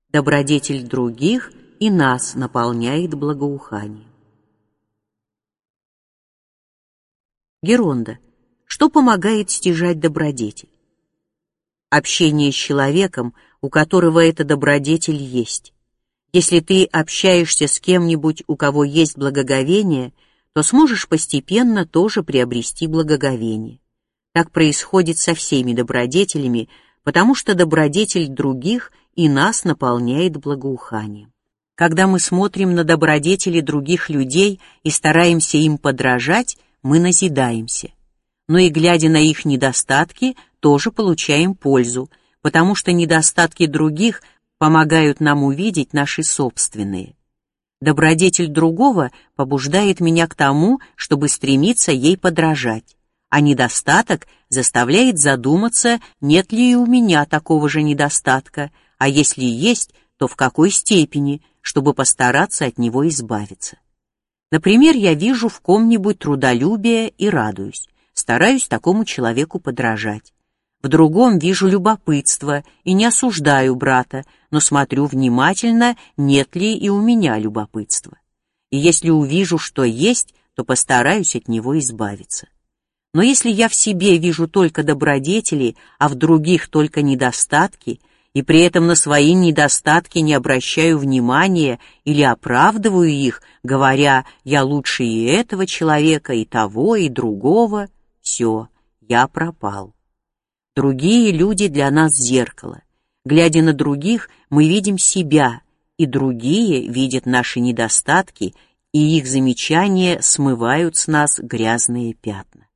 Добродетель других и нас наполняет благоуханием. Геронда. Что помогает стяжать добродетель? Общение с человеком, у которого эта добродетель есть. Если ты общаешься с кем-нибудь, у кого есть благоговение, то сможешь постепенно тоже приобрести благоговение. Так происходит со всеми добродетелями, потому что добродетель других и нас наполняет благоуханием. Когда мы смотрим на добродетели других людей и стараемся им подражать, мы назидаемся. Но и глядя на их недостатки, тоже получаем пользу, потому что недостатки других помогают нам увидеть наши собственные. Добродетель другого побуждает меня к тому, чтобы стремиться ей подражать, а недостаток заставляет задуматься, нет ли и у меня такого же недостатка, а если есть, то в какой степени, чтобы постараться от него избавиться. Например, я вижу в ком-нибудь трудолюбие и радуюсь, стараюсь такому человеку подражать. В другом вижу любопытство и не осуждаю брата, но смотрю внимательно, нет ли и у меня любопытства. И если увижу, что есть, то постараюсь от него избавиться. Но если я в себе вижу только добродетели, а в других только недостатки, и при этом на свои недостатки не обращаю внимания или оправдываю их, говоря «я лучше и этого человека, и того, и другого», все, я пропал. Другие люди для нас зеркало. Глядя на других, мы видим себя, и другие видят наши недостатки, и их замечания смывают с нас грязные пятна.